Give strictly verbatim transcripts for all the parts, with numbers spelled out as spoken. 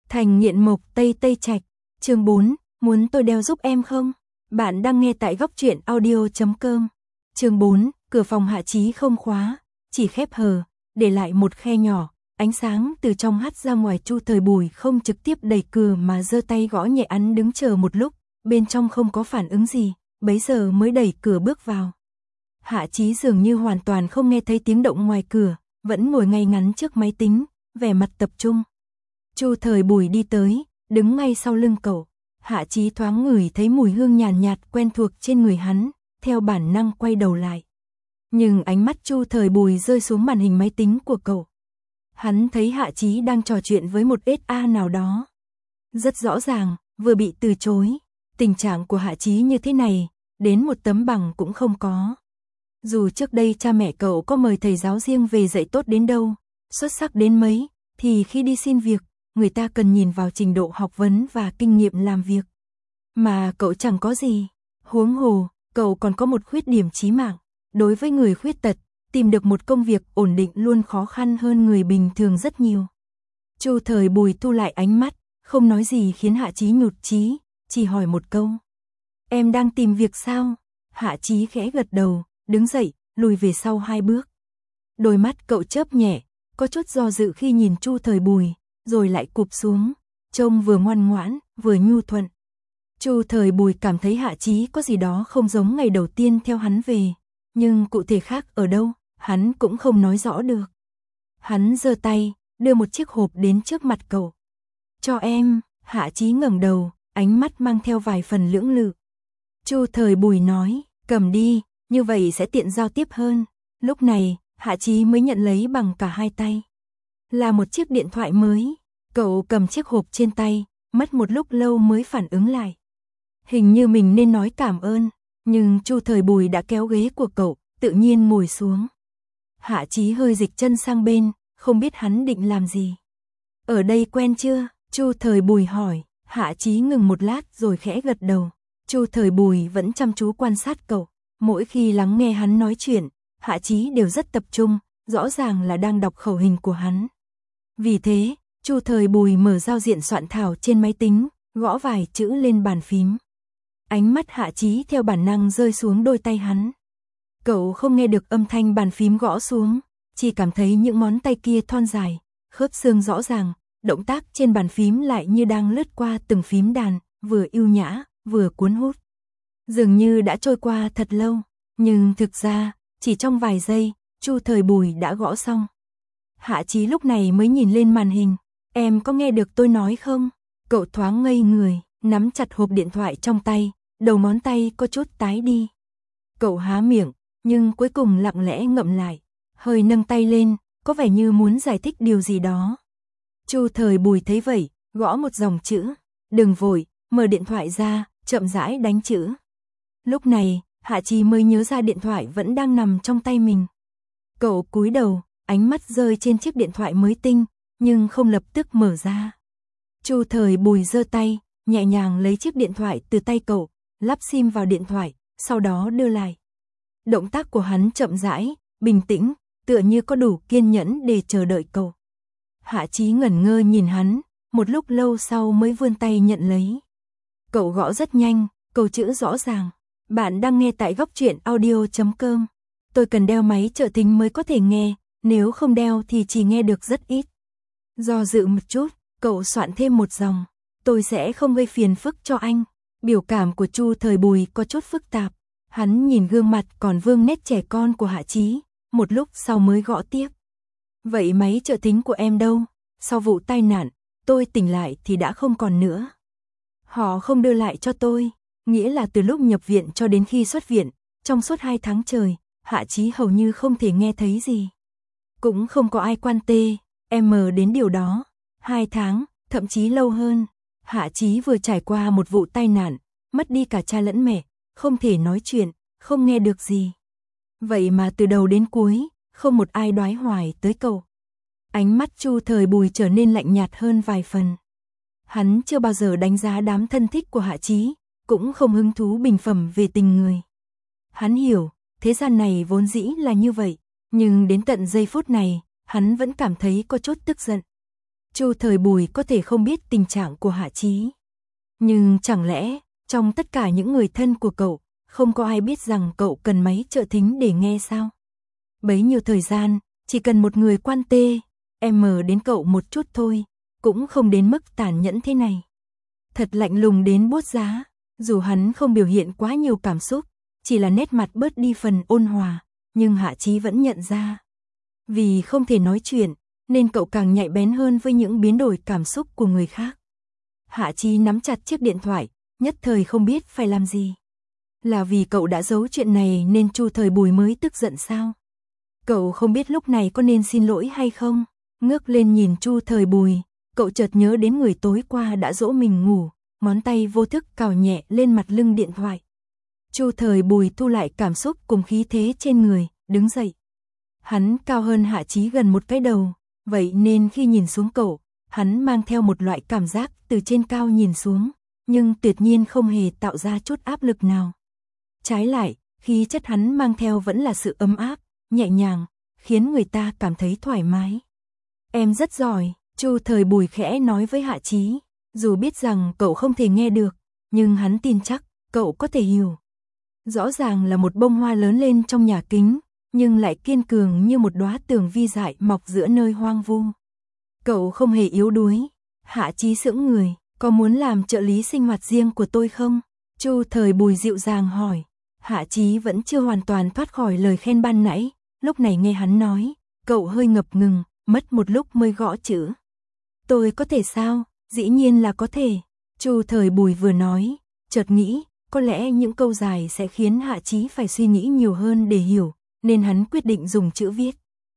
Thành nghiện mộc Tây Tây Trạch, chương bốn, muốn tôi đeo giúp em không? Bạn đang nghe tại góc truyện audio chấm com. Chương bốn, cửa phòng Hạ Chí không khóa, chỉ khép hờ, để lại một khe nhỏ, ánh sáng từ trong hắt ra ngoài. Chu Thời Bùi không trực tiếp đẩy cửa mà giơ tay gõ nhẹ, hắn đứng chờ một lúc, bên trong không có phản ứng gì, bấy giờ mới đẩy cửa bước vào. Hạ Chí dường như hoàn toàn không nghe thấy tiếng động ngoài cửa, vẫn ngồi ngay ngắn trước máy tính, vẻ mặt tập trung. Chu Thời Bùi đi tới, đứng ngay sau lưng cậu. Hạ Chí thoáng ngửi thấy mùi hương nhàn nhạt, nhạt quen thuộc trên người hắn, theo bản năng quay đầu lại. Nhưng ánh mắt Chu Thời Bùi rơi xuống màn hình máy tính của cậu. Hắn thấy Hạ Chí đang trò chuyện với một ét a nào đó. Rất rõ ràng, vừa bị từ chối. Tình trạng của Hạ Chí như thế này, đến một tấm bằng cũng không có. Dù trước đây cha mẹ cậu có mời thầy giáo riêng về dạy tốt đến đâu, xuất sắc đến mấy, thì khi đi xin việc, người ta cần nhìn vào trình độ học vấn và kinh nghiệm làm việc. Mà cậu chẳng có gì. Huống hồ, cậu còn có một khuyết điểm chí mạng. Đối với người khuyết tật, tìm được một công việc ổn định luôn khó khăn hơn người bình thường rất nhiều. Chu Thời Bùi thu lại ánh mắt, không nói gì khiến Hạ Chí nhụt chí, chỉ hỏi một câu. Em đang tìm việc sao? Hạ Chí khẽ gật đầu, đứng dậy, lùi về sau hai bước. Đôi mắt cậu chớp nhẹ, có chút do dự khi nhìn Chu Thời Bùi, rồi lại cụp xuống, trông vừa ngoan ngoãn, vừa nhu thuận. Chu Thời Bùi cảm thấy Hạ Chí có gì đó không giống ngày đầu tiên theo hắn về, nhưng cụ thể khác ở đâu, hắn cũng không nói rõ được. Hắn giơ tay, đưa một chiếc hộp đến trước mặt cậu. Cho em. Hạ Chí ngẩng đầu, ánh mắt mang theo vài phần lưỡng lự. Chu Thời Bùi nói, cầm đi, như vậy sẽ tiện giao tiếp hơn. Lúc này, Hạ Chí mới nhận lấy bằng cả hai tay. Là một chiếc điện thoại mới. Cậu cầm chiếc hộp trên tay, mất một lúc lâu mới phản ứng lại. Hình như mình nên nói cảm ơn, nhưng Chu Thời Bùi đã kéo ghế của cậu, tự nhiên ngồi xuống. Hạ Chí hơi dịch chân sang bên, không biết hắn định làm gì. Ở đây quen chưa? Chu Thời Bùi hỏi. Hạ Chí ngừng một lát rồi khẽ gật đầu. Chu Thời Bùi vẫn chăm chú quan sát cậu. Mỗi khi lắng nghe hắn nói chuyện, Hạ Chí đều rất tập trung, rõ ràng là đang đọc khẩu hình của hắn. Vì thế, Chu Thời Bùi mở giao diện soạn thảo trên máy tính, gõ vài chữ lên bàn phím. Ánh mắt Hạ Chí theo bản năng rơi xuống đôi tay hắn. Cậu không nghe được âm thanh bàn phím gõ xuống, chỉ cảm thấy những ngón tay kia thon dài, khớp xương rõ ràng, động tác trên bàn phím lại như đang lướt qua từng phím đàn, vừa yêu nhã, vừa cuốn hút. Dường như đã trôi qua thật lâu, nhưng thực ra, chỉ trong vài giây, Chu Thời Bùi đã gõ xong. Hạ Chí lúc này mới nhìn lên màn hình. Em có nghe được tôi nói không? Cậu thoáng ngây người, nắm chặt hộp điện thoại trong tay, đầu ngón tay có chút tái đi. Cậu há miệng, nhưng cuối cùng lặng lẽ ngậm lại, hơi nâng tay lên, có vẻ như muốn giải thích điều gì đó. Chu Thời Bùi thấy vậy, gõ một dòng chữ. Đừng vội, mở điện thoại ra, chậm rãi đánh chữ. Lúc này, Hạ Chí mới nhớ ra điện thoại vẫn đang nằm trong tay mình. Cậu cúi đầu, ánh mắt rơi trên chiếc điện thoại mới tinh, nhưng không lập tức mở ra. Chu Thời Bùi giơ tay, nhẹ nhàng lấy chiếc điện thoại từ tay cậu, lắp sim vào điện thoại, sau đó đưa lại. Động tác của hắn chậm rãi, bình tĩnh, tựa như có đủ kiên nhẫn để chờ đợi cậu. Hạ Chí ngẩn ngơ nhìn hắn, một lúc lâu sau mới vươn tay nhận lấy. Cậu gõ rất nhanh, câu chữ rõ ràng. Bạn đang nghe tại góc truyện audio chấm com. Tôi cần đeo máy trợ thính mới có thể nghe, nếu không đeo thì chỉ nghe được rất ít. Do dự một chút, cậu soạn thêm một dòng. Tôi sẽ không gây phiền phức cho anh. Biểu cảm của Chu Thời Bùi có chút phức tạp. Hắn nhìn gương mặt còn vương nét trẻ con của Hạ Chí, một lúc sau mới gõ tiếp. Vậy máy trợ thính của em đâu? Sau vụ tai nạn, tôi tỉnh lại thì đã không còn nữa. Họ không đưa lại cho tôi, nghĩa là từ lúc nhập viện cho đến khi xuất viện, trong suốt hai tháng trời, Hạ Chí hầu như không thể nghe thấy gì. Cũng không có ai quan tê, em mờ đến điều đó. Hai tháng, thậm chí lâu hơn. Hạ Chí vừa trải qua một vụ tai nạn, mất đi cả cha lẫn mẹ, không thể nói chuyện, không nghe được gì. Vậy mà từ đầu đến cuối, không một ai đoái hoài tới cậu. Ánh mắt Chu Thời Bùi trở nên lạnh nhạt hơn vài phần. Hắn chưa bao giờ đánh giá đám thân thích của Hạ Chí, cũng không hứng thú bình phẩm về tình người. Hắn hiểu, thế gian này vốn dĩ là như vậy, nhưng đến tận giây phút này, hắn vẫn cảm thấy có chút tức giận. Chu Thời Bùi có thể không biết tình trạng của Hạ Chí. Nhưng chẳng lẽ, trong tất cả những người thân của cậu, không có ai biết rằng cậu cần máy trợ thính để nghe sao? Bấy nhiêu thời gian, chỉ cần một người quan tê, em đến cậu một chút thôi, cũng không đến mức tàn nhẫn thế này. Thật lạnh lùng đến buốt giá, dù hắn không biểu hiện quá nhiều cảm xúc, chỉ là nét mặt bớt đi phần ôn hòa, nhưng Hạ Chí vẫn nhận ra. Vì không thể nói chuyện, nên cậu càng nhạy bén hơn với những biến đổi cảm xúc của người khác. Hạ Chí nắm chặt chiếc điện thoại, nhất thời không biết phải làm gì. Là vì cậu đã giấu chuyện này nên Chu Thời Bùi mới tức giận sao? Cậu không biết lúc này có nên xin lỗi hay không? Ngước lên nhìn Chu Thời Bùi, cậu chợt nhớ đến người tối qua đã dỗ mình ngủ, ngón tay vô thức cào nhẹ lên mặt lưng điện thoại. Chu Thời Bùi thu lại cảm xúc cùng khí thế trên người, đứng dậy. Hắn cao hơn Hạ Chí gần một cái đầu, vậy nên khi nhìn xuống cậu, hắn mang theo một loại cảm giác từ trên cao nhìn xuống, nhưng tuyệt nhiên không hề tạo ra chút áp lực nào. Trái lại, khí chất hắn mang theo vẫn là sự ấm áp, nhẹ nhàng, khiến người ta cảm thấy thoải mái. Em rất giỏi, Chu Thời Bùi khẽ nói với Hạ Chí, dù biết rằng cậu không thể nghe được, nhưng hắn tin chắc, cậu có thể hiểu. Rõ ràng là một bông hoa lớn lên trong nhà kính, nhưng lại kiên cường như một đóa tường vi dại mọc giữa nơi hoang vu. Cậu không hề yếu đuối. Hạ Chí sững người, có muốn làm trợ lý sinh hoạt riêng của tôi không? Chu Thời Bùi dịu dàng hỏi. Hạ Chí vẫn chưa hoàn toàn thoát khỏi lời khen ban nãy, lúc này nghe hắn nói, cậu hơi ngập ngừng, mất một lúc mới gõ chữ. Tôi có thể sao? Dĩ nhiên là có thể. Chu Thời Bùi vừa nói, chợt nghĩ, có lẽ những câu dài sẽ khiến Hạ Chí phải suy nghĩ nhiều hơn để hiểu, nên hắn quyết định dùng chữ viết.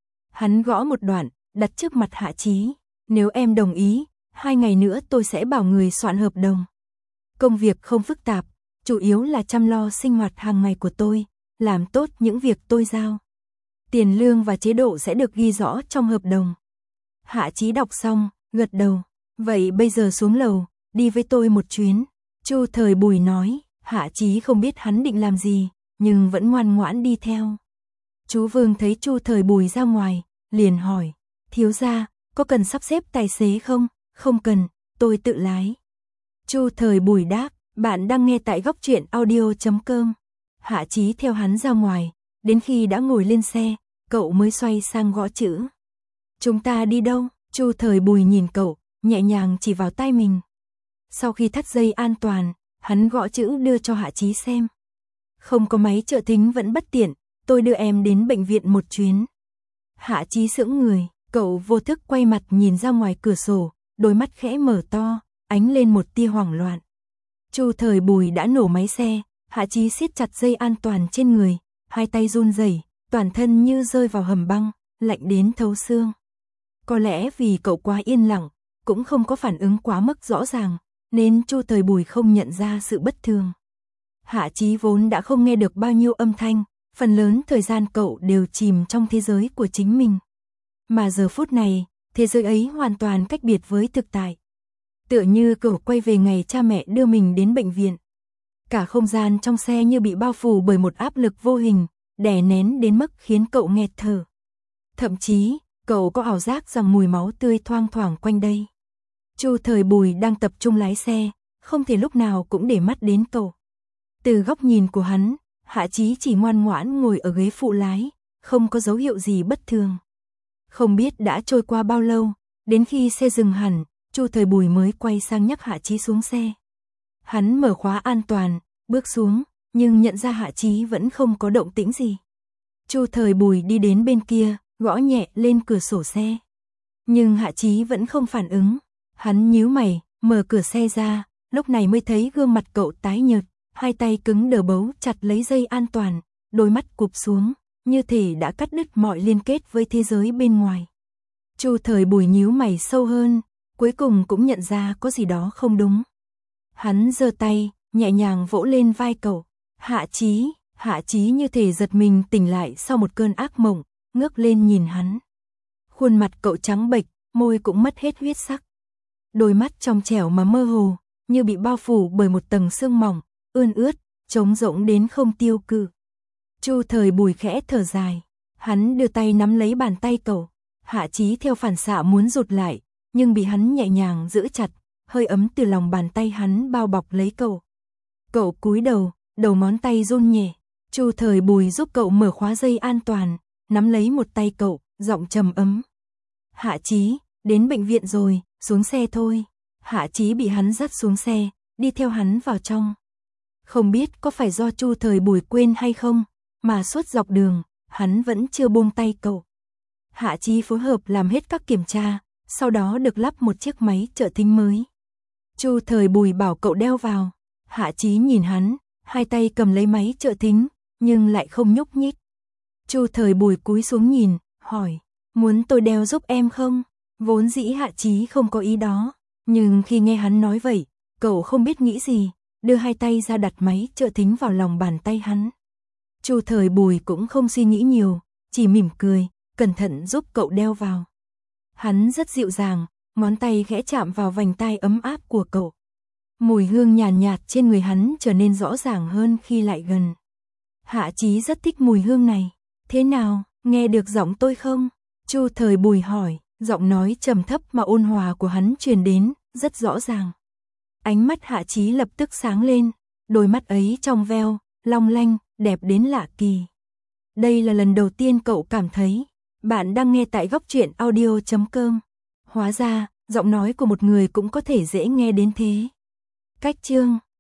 Hắn gõ một đoạn, đặt trước mặt Hạ Chí, nếu em đồng ý, hai ngày nữa tôi sẽ bảo người soạn hợp đồng. Công việc không phức tạp, chủ yếu là chăm lo sinh hoạt hàng ngày của tôi, làm tốt những việc tôi giao. Tiền lương và chế độ sẽ được ghi rõ trong hợp đồng. Hạ Chí đọc xong, gật đầu, vậy bây giờ xuống lầu, đi với tôi một chuyến. Chu Thời Bùi nói, Hạ Chí không biết hắn định làm gì, nhưng vẫn ngoan ngoãn đi theo. Chú Vương thấy Chu Thời Bùi ra ngoài, liền hỏi, thiếu gia, có cần sắp xếp tài xế không? Không cần, tôi tự lái. Chu Thời Bùi đáp, bạn đang nghe tại góc truyện audio chấm com. Hạ Chí theo hắn ra ngoài, đến khi đã ngồi lên xe, cậu mới xoay sang gõ chữ. Chúng ta đi đâu? Chu Thời Bùi nhìn cậu, nhẹ nhàng chỉ vào tai mình. Sau khi thắt dây an toàn, hắn gõ chữ đưa cho Hạ Chí xem. Không có máy trợ thính vẫn bất tiện, tôi đưa em đến bệnh viện một chuyến. Hạ Chí sững người, cậu vô thức quay mặt nhìn ra ngoài cửa sổ, đôi mắt khẽ mở to, ánh lên một tia hoảng loạn. Chu Thời Bùi đã nổ máy xe, Hạ Chí siết chặt dây an toàn trên người, hai tay run rẩy, toàn thân như rơi vào hầm băng, lạnh đến thấu xương. Có lẽ vì cậu quá yên lặng, cũng không có phản ứng quá mức rõ ràng, nên Chu Thời Bùi không nhận ra sự bất thường. Hạ Chí vốn đã không nghe được bao nhiêu âm thanh, phần lớn thời gian cậu đều chìm trong thế giới của chính mình. Mà giờ phút này, thế giới ấy hoàn toàn cách biệt với thực tại. Tựa như cậu quay về ngày cha mẹ đưa mình đến bệnh viện. Cả không gian trong xe như bị bao phủ bởi một áp lực vô hình, đè nén đến mức khiến cậu nghẹt thở. Thậm chí, cậu có ảo giác rằng mùi máu tươi thoang thoảng quanh đây. Chu Thời Bùi đang tập trung lái xe, không thể lúc nào cũng để mắt đến cậu. Từ góc nhìn của hắn, Hạ Chí chỉ ngoan ngoãn ngồi ở ghế phụ lái, không có dấu hiệu gì bất thường. Không biết đã trôi qua bao lâu, đến khi xe dừng hẳn, Chu Thời Bùi mới quay sang nhắc Hạ Chí xuống xe. Hắn mở khóa an toàn, bước xuống, nhưng nhận ra Hạ Chí vẫn không có động tĩnh gì. Chu Thời Bùi đi đến bên kia, gõ nhẹ lên cửa sổ xe. Nhưng Hạ Chí vẫn không phản ứng. Hắn nhíu mày, mở cửa xe ra, lúc này mới thấy gương mặt cậu tái nhợt, hai tay cứng đờ bấu chặt lấy dây an toàn, đôi mắt cụp xuống, như thể đã cắt đứt mọi liên kết với thế giới bên ngoài. Chu Thời Bùi nhíu mày sâu hơn, cuối cùng cũng nhận ra có gì đó không đúng. Hắn giơ tay, nhẹ nhàng vỗ lên vai cậu. Hạ Chí, Hạ Chí như thể giật mình tỉnh lại sau một cơn ác mộng, ngước lên nhìn hắn. Khuôn mặt cậu trắng bệch, môi cũng mất hết huyết sắc. Đôi mắt trong trẻo mà mơ hồ, như bị bao phủ bởi một tầng sương mỏng, ươn ướt, trống rỗng đến không tiêu cự. Chu Thời Bùi khẽ thở dài, hắn đưa tay nắm lấy bàn tay cậu. Hạ Chí theo phản xạ muốn rụt lại, nhưng bị hắn nhẹ nhàng giữ chặt, hơi ấm từ lòng bàn tay hắn bao bọc lấy cậu. Cậu cúi đầu, đầu ngón tay run nhẹ. Chu Thời Bùi giúp cậu mở khóa dây an toàn, nắm lấy một tay cậu, giọng trầm ấm. Hạ Chí, đến bệnh viện rồi, xuống xe thôi. Hạ Chí bị hắn dắt xuống xe, đi theo hắn vào trong. Không biết có phải do Chu Thời Bùi quên hay không, mà suốt dọc đường, hắn vẫn chưa buông tay cậu. Hạ Chí phối hợp làm hết các kiểm tra, sau đó được lắp một chiếc máy trợ thính mới. Chu Thời Bùi bảo cậu đeo vào. Hạ Chí nhìn hắn, hai tay cầm lấy máy trợ thính, nhưng lại không nhúc nhích. Chu Thời Bùi cúi xuống nhìn, hỏi, muốn tôi đeo giúp em không? Vốn dĩ Hạ Chí không có ý đó, nhưng khi nghe hắn nói vậy, cậu không biết nghĩ gì, đưa hai tay ra đặt máy trợ thính vào lòng bàn tay hắn. Chu Thời Bùi cũng không suy nghĩ nhiều, chỉ mỉm cười, cẩn thận giúp cậu đeo vào. Hắn rất dịu dàng, ngón tay khẽ chạm vào vành tai ấm áp của cậu. Mùi hương nhàn nhạt, nhạt trên người hắn trở nên rõ ràng hơn khi lại gần. Hạ Chí rất thích mùi hương này. Thế nào, nghe được giọng tôi không? Chu Thời Bùi hỏi, giọng nói trầm thấp mà ôn hòa của hắn truyền đến, rất rõ ràng. Ánh mắt Hạ Chí lập tức sáng lên, đôi mắt ấy trong veo, long lanh, đẹp đến lạ kỳ. Đây là lần đầu tiên cậu cảm thấy. Bạn đang nghe tại góc truyện audio chấm com. Hóa ra, giọng nói của một người cũng có thể dễ nghe đến thế. Cách chương